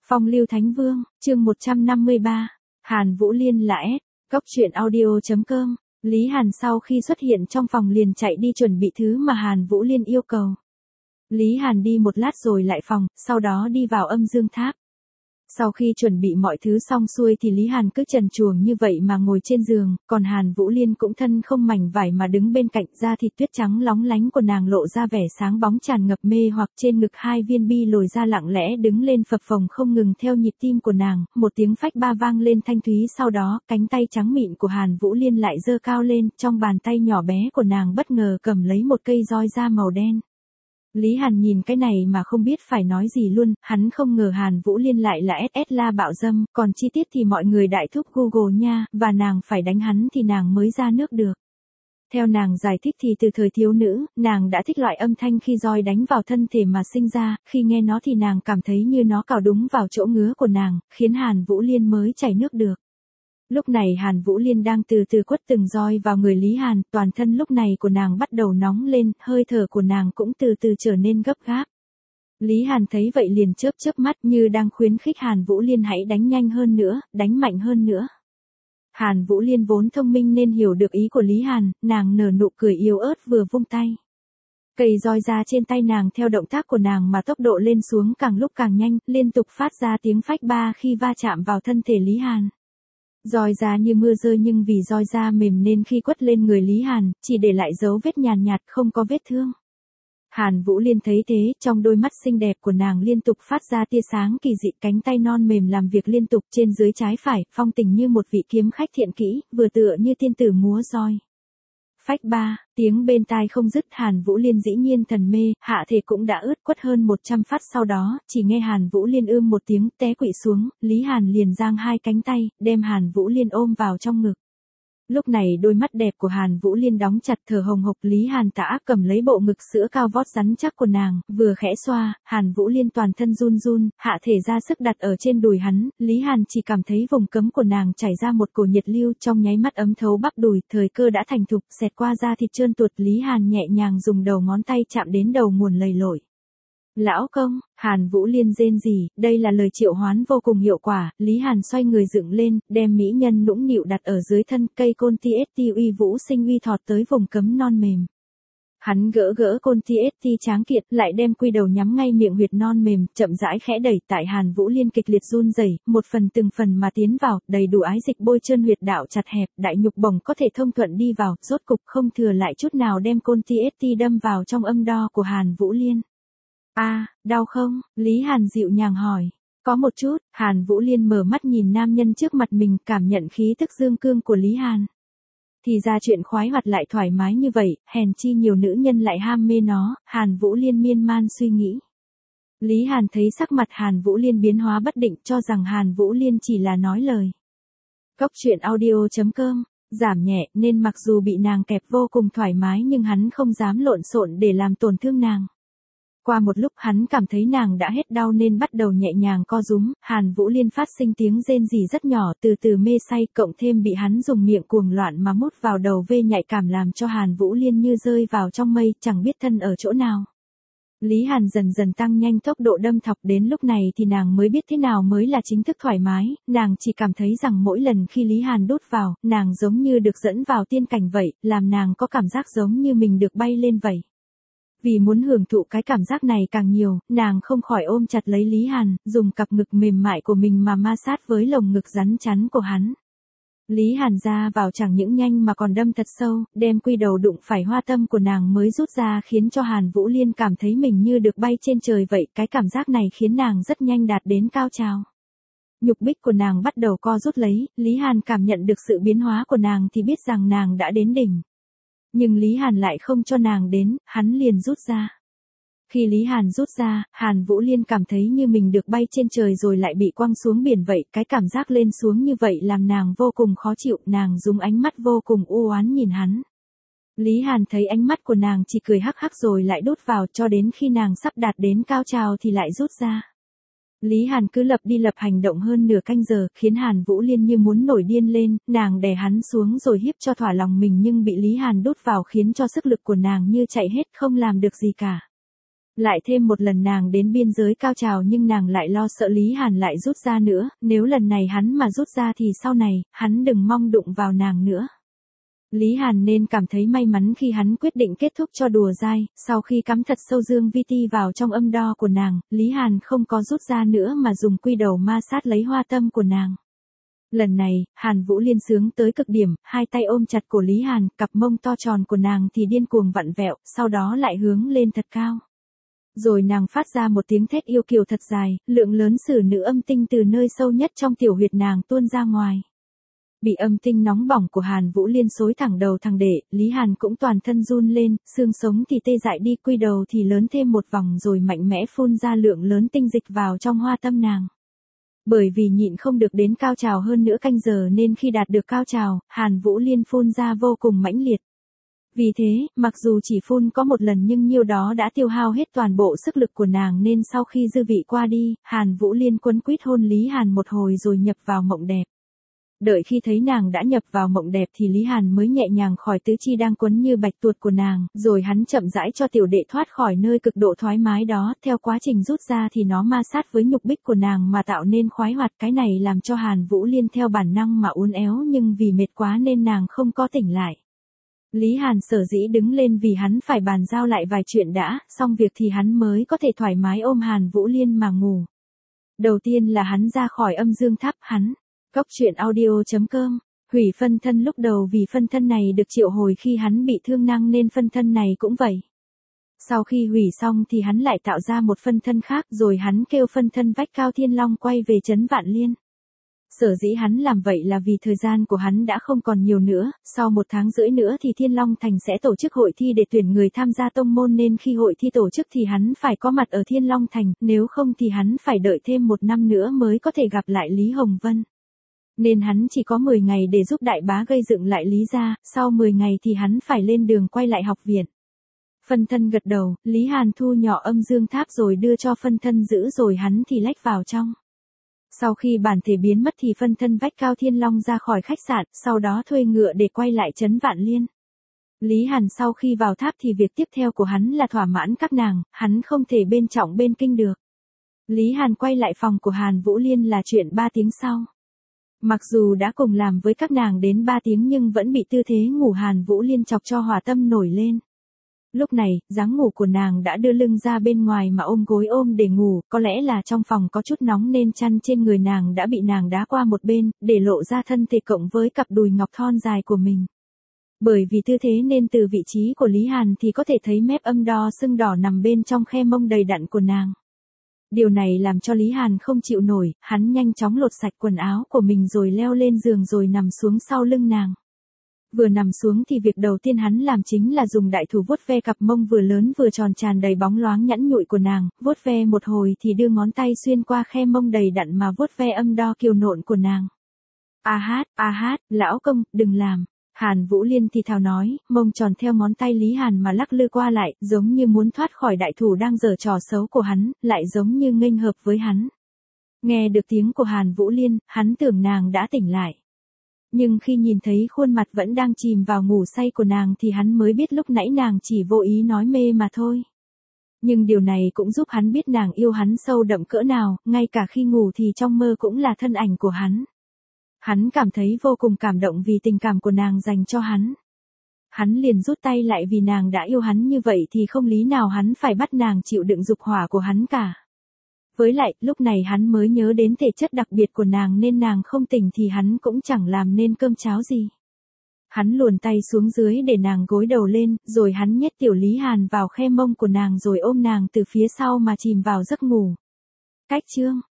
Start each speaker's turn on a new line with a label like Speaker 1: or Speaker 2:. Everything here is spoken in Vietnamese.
Speaker 1: Phong lưu Thánh Vương, chương 153, Hàn Vũ Liên là S, Cốc truyện audio.com, Lý Hàn sau khi xuất hiện trong phòng liền chạy đi chuẩn bị thứ mà Hàn Vũ Liên yêu cầu. Lý Hàn đi một lát rồi lại phòng, sau đó đi vào âm dương tháp. Sau khi chuẩn bị mọi thứ xong xuôi thì Lý Hàn cứ trần truồng như vậy mà ngồi trên giường, còn Hàn Vũ Liên cũng thân không mảnh vải mà đứng bên cạnh, da thịt tuyết trắng lóng lánh của nàng lộ ra vẻ sáng bóng tràn ngập mê hoặc, trên ngực hai viên bi lồi ra lặng lẽ đứng lên phập phồng không ngừng theo nhịp tim của nàng, một tiếng phách ba vang lên thanh thúy, sau đó cánh tay trắng mịn của Hàn Vũ Liên lại giơ cao lên, trong bàn tay nhỏ bé của nàng bất ngờ cầm lấy một cây roi da màu đen. Lý Hàn nhìn cái này mà không biết phải nói gì luôn, hắn không ngờ Hàn Vũ Liên lại là SS La bạo dâm, còn chi tiết thì mọi người đại thúc Google nha, và nàng phải đánh hắn thì nàng mới ra nước được. Theo nàng giải thích thì từ thời thiếu nữ, nàng đã thích loại âm thanh khi roi đánh vào thân thể mà sinh ra, khi nghe nó thì nàng cảm thấy như nó cào đúng vào chỗ ngứa của nàng, khiến Hàn Vũ Liên mới chảy nước được. Lúc này Hàn Vũ Liên đang từ từ quất từng roi vào người Lý Hàn, toàn thân lúc này của nàng bắt đầu nóng lên, hơi thở của nàng cũng từ từ trở nên gấp gáp. Lý Hàn thấy vậy liền chớp chớp mắt như đang khuyến khích Hàn Vũ Liên hãy đánh nhanh hơn nữa, đánh mạnh hơn nữa. Hàn Vũ Liên vốn thông minh nên hiểu được ý của Lý Hàn, nàng nở nụ cười yếu ớt vừa vung tay. Cây roi ra trên tay nàng theo động tác của nàng mà tốc độ lên xuống càng lúc càng nhanh, liên tục phát ra tiếng phách ba khi va chạm vào thân thể Lý Hàn. Roi da như mưa rơi nhưng vì roi da mềm nên khi quất lên người Lý Hàn, chỉ để lại dấu vết nhàn nhạt không có vết thương. Hàn Vũ Liên thấy thế, trong đôi mắt xinh đẹp của nàng liên tục phát ra tia sáng kỳ dị, cánh tay non mềm làm việc liên tục trên dưới trái phải, phong tình như một vị kiếm khách thiện kỹ, vừa tựa như tiên tử múa roi. Phách ba, tiếng bên tai không dứt, Hàn Vũ Liên dĩ nhiên thần mê, hạ thể cũng đã ướt, quất hơn 100 phát sau đó, chỉ nghe Hàn Vũ Liên ưm một tiếng, té quỵ xuống, Lý Hàn liền giang hai cánh tay, đem Hàn Vũ Liên ôm vào trong ngực. Lúc này đôi mắt đẹp của Hàn Vũ Liên đóng chặt, thở hồng hộc, Lý Hàn tả cầm lấy bộ ngực sữa cao vót rắn chắc của nàng, vừa khẽ xoa, Hàn Vũ Liên toàn thân run run, hạ thể ra sức đặt ở trên đùi hắn, Lý Hàn chỉ cảm thấy vùng cấm của nàng chảy ra một cổ nhiệt lưu, trong nháy mắt ấm thấu bắp đùi, thời cơ đã thành thục, xẹt qua da thịt trơn tuột, Lý Hàn nhẹ nhàng dùng đầu ngón tay chạm đến đầu nguồn lầy lội. Lão công, Hàn Vũ Liên rên rỉ, đây là lời triệu hoán vô cùng hiệu quả, Lý Hàn xoay người dựng lên, đem mỹ nhân nũng nịu đặt ở dưới thân, cây côn TST uy vũ sinh uy thọt tới vùng cấm non mềm. Hắn gỡ côn TST tráng kiện, lại đem quy đầu nhắm ngay miệng huyệt non mềm, chậm rãi khẽ đẩy, tại Hàn Vũ Liên kịch liệt run rẩy, một phần từng phần mà tiến vào, đầy đủ ái dịch bôi trơn huyệt đạo chặt hẹp, đại nhục bổng có thể thông thuận đi vào, rốt cục không thừa lại chút nào đem côn TST đâm vào trong âm đo của Hàn Vũ Liên. Đau không? Lý Hàn dịu nhàng hỏi. Có một chút, Hàn Vũ Liên mở mắt nhìn nam nhân trước mặt mình, cảm nhận khí tức dương cương của Lý Hàn. Thì ra chuyện khoái hoạt lại thoải mái như vậy, hèn chi nhiều nữ nhân lại ham mê nó, Hàn Vũ Liên miên man suy nghĩ. Lý Hàn thấy sắc mặt Hàn Vũ Liên biến hóa bất định, cho rằng Hàn Vũ Liên chỉ là nói lời. Cốc truyện audio.com, giảm nhẹ, nên mặc dù bị nàng kẹp vô cùng thoải mái nhưng hắn không dám lộn xộn để làm tổn thương nàng. Qua một lúc hắn cảm thấy nàng đã hết đau nên bắt đầu nhẹ nhàng co rúm, Hàn Vũ Liên phát sinh tiếng rên rỉ rất nhỏ, từ từ mê say, cộng thêm bị hắn dùng miệng cuồng loạn mà mút vào đầu vê nhạy cảm làm cho Hàn Vũ Liên như rơi vào trong mây, chẳng biết thân ở chỗ nào. Lý Hàn dần dần tăng nhanh tốc độ đâm thọc, đến lúc này thì nàng mới biết thế nào mới là chính thức thoải mái, nàng chỉ cảm thấy rằng mỗi lần khi Lý Hàn đút vào, nàng giống như được dẫn vào tiên cảnh vậy, làm nàng có cảm giác giống như mình được bay lên vậy. Vì muốn hưởng thụ cái cảm giác này càng nhiều, nàng không khỏi ôm chặt lấy Lý Hàn, dùng cặp ngực mềm mại của mình mà ma sát với lồng ngực rắn chắn của hắn. Lý Hàn ra vào chẳng những nhanh mà còn đâm thật sâu, đem quy đầu đụng phải hoa tâm của nàng mới rút ra, khiến cho Hàn Vũ Liên cảm thấy mình như được bay trên trời vậy, cái cảm giác này khiến nàng rất nhanh đạt đến cao trào. Nhục bích của nàng bắt đầu co rút lấy, Lý Hàn cảm nhận được sự biến hóa của nàng thì biết rằng nàng đã đến đỉnh. Nhưng Lý Hàn lại không cho nàng đến, hắn liền rút ra. Khi Lý Hàn rút ra, Hàn Vũ Liên cảm thấy như mình được bay trên trời rồi lại bị quăng xuống biển vậy, cái cảm giác lên xuống như vậy làm nàng vô cùng khó chịu, nàng dùng ánh mắt vô cùng u oán nhìn hắn. Lý Hàn thấy ánh mắt của nàng chỉ cười hắc hắc rồi lại đút vào, cho đến khi nàng sắp đạt đến cao trào thì lại rút ra. Lý Hàn cứ lặp đi lặp hành động hơn nửa canh giờ, khiến Hàn Vũ Liên như muốn nổi điên lên, nàng đè hắn xuống rồi hiếp cho thỏa lòng mình nhưng bị Lý Hàn đút vào khiến cho sức lực của nàng như chạy hết, không làm được gì cả. Lại thêm một lần nàng đến biên giới cao trào nhưng nàng lại lo sợ Lý Hàn lại rút ra nữa, nếu lần này hắn mà rút ra thì sau này, hắn đừng mong đụng vào nàng nữa. Lý Hàn nên cảm thấy may mắn khi hắn quyết định kết thúc cho đùa dai, sau khi cắm thật sâu dương vi ti vào trong âm đo của nàng, Lý Hàn không có rút ra nữa mà dùng quy đầu ma sát lấy hoa tâm của nàng. Lần này, Hàn Vũ Liên sướng tới cực điểm, hai tay ôm chặt cổ Lý Hàn, cặp mông to tròn của nàng thì điên cuồng vặn vẹo, sau đó lại hướng lên thật cao. Rồi nàng phát ra một tiếng thét yêu kiều thật dài, lượng lớn sử nữ âm tinh từ nơi sâu nhất trong tiểu huyệt nàng tuôn ra ngoài. Bị âm tinh nóng bỏng của Hàn Vũ Liên xối thẳng đầu thằng đệ, Lý Hàn cũng toàn thân run lên, xương sống thì tê dại đi, quy đầu thì lớn thêm một vòng rồi mạnh mẽ phun ra lượng lớn tinh dịch vào trong hoa tâm nàng. Bởi vì nhịn không được đến cao trào hơn nữa canh giờ nên khi đạt được cao trào, Hàn Vũ Liên phun ra vô cùng mãnh liệt. Vì thế, mặc dù chỉ phun có một lần nhưng nhiêu đó đã tiêu hao hết toàn bộ sức lực của nàng nên sau khi dư vị qua đi, Hàn Vũ Liên quấn quýt hôn Lý Hàn một hồi rồi nhập vào mộng đẹp. Đợi khi thấy nàng đã nhập vào mộng đẹp thì Lý Hàn mới nhẹ nhàng khỏi tứ chi đang quấn như bạch tuột của nàng, rồi hắn chậm rãi cho tiểu đệ thoát khỏi nơi cực độ thoải mái đó, theo quá trình rút ra thì nó ma sát với nhục bích của nàng mà tạo nên khoái hoạt, cái này làm cho Hàn Vũ Liên theo bản năng mà uốn éo nhưng vì mệt quá nên nàng không có tỉnh lại. Lý Hàn sở dĩ đứng lên vì hắn phải bàn giao lại vài chuyện đã, xong việc thì hắn mới có thể thoải mái ôm Hàn Vũ Liên mà ngủ. Đầu tiên là hắn ra khỏi âm dương tháp, hắn Góc truyện audio.com, hủy phân thân lúc đầu vì phân thân này được triệu hồi khi hắn bị thương năng nên phân thân này cũng vậy. Sau khi hủy xong thì hắn lại tạo ra một phân thân khác rồi hắn kêu phân thân Vách Cao Thiên Long quay về trấn Vạn Liên. Sở dĩ hắn làm vậy là vì thời gian của hắn đã không còn nhiều nữa, sau 1 tháng rưỡi nữa thì Thiên Long Thành sẽ tổ chức hội thi để tuyển người tham gia tông môn nên khi hội thi tổ chức thì hắn phải có mặt ở Thiên Long Thành, nếu không thì hắn phải đợi thêm 1 năm nữa mới có thể gặp lại Lý Hồng Vân. Nên hắn chỉ có 10 ngày để giúp đại bá gây dựng lại Lý gia, sau 10 ngày thì hắn phải lên đường quay lại học viện. Phân thân gật đầu, Lý Hàn thu nhỏ âm dương tháp rồi đưa cho phân thân giữ rồi hắn thì lách vào trong. Sau khi bản thể biến mất thì phân thân Vách Cao Thiên Long ra khỏi khách sạn, sau đó thuê ngựa để quay lại trấn Vạn Liên. Lý Hàn sau khi vào tháp thì việc tiếp theo của hắn là thỏa mãn các nàng, hắn không thể bên trọng bên kinh được. Lý Hàn quay lại phòng của Hàn Vũ Liên là chuyện 3 tiếng sau. Mặc dù đã cùng làm với các nàng đến 3 tiếng nhưng vẫn bị tư thế ngủ Hàn Vũ Liên chọc cho hỏa tâm nổi lên. Lúc này, dáng ngủ của nàng đã đưa lưng ra bên ngoài mà ôm gối ôm để ngủ, có lẽ là trong phòng có chút nóng nên chăn trên người nàng đã bị nàng đá qua một bên, để lộ ra thân thể cộng với cặp đùi ngọc thon dài của mình. Bởi vì tư thế nên từ vị trí của Lý Hàn thì có thể thấy mép âm đo sưng đỏ nằm bên trong khe mông đầy đặn của nàng. Điều này làm cho Lý Hàn không chịu nổi, hắn nhanh chóng lột sạch quần áo của mình rồi leo lên giường rồi nằm xuống sau lưng nàng. Vừa nằm xuống thì việc đầu tiên hắn làm chính là dùng đại thủ vuốt ve cặp mông vừa lớn vừa tròn tràn đầy bóng loáng nhẵn nhụi của nàng, vuốt ve một hồi thì đưa ngón tay xuyên qua khe mông đầy đặn mà vuốt ve âm đo kiều nộn của nàng. A hát, lão công, đừng làm. Hàn Vũ Liên thì thào nói, mông tròn theo ngón tay Lý Hàn mà lắc lư qua lại, giống như muốn thoát khỏi đại thủ đang giở trò xấu của hắn, lại giống như nghênh hợp với hắn. Nghe được tiếng của Hàn Vũ Liên, hắn tưởng nàng đã tỉnh lại. Nhưng khi nhìn thấy khuôn mặt vẫn đang chìm vào ngủ say của nàng thì hắn mới biết lúc nãy nàng chỉ vô ý nói mê mà thôi. Nhưng điều này cũng giúp hắn biết nàng yêu hắn sâu đậm cỡ nào, ngay cả khi ngủ thì trong mơ cũng là thân ảnh của hắn. Hắn cảm thấy vô cùng cảm động vì tình cảm của nàng dành cho hắn. Hắn liền rút tay lại vì nàng đã yêu hắn như vậy thì không lý nào hắn phải bắt nàng chịu đựng dục hỏa của hắn cả. Với lại, lúc này hắn mới nhớ đến thể chất đặc biệt của nàng nên nàng không tỉnh thì hắn cũng chẳng làm nên cơm cháo gì. Hắn luồn tay xuống dưới để nàng gối đầu lên, rồi hắn nhét tiểu Lý Hàn vào khe mông của nàng rồi ôm nàng từ phía sau mà chìm vào giấc ngủ. Cách chương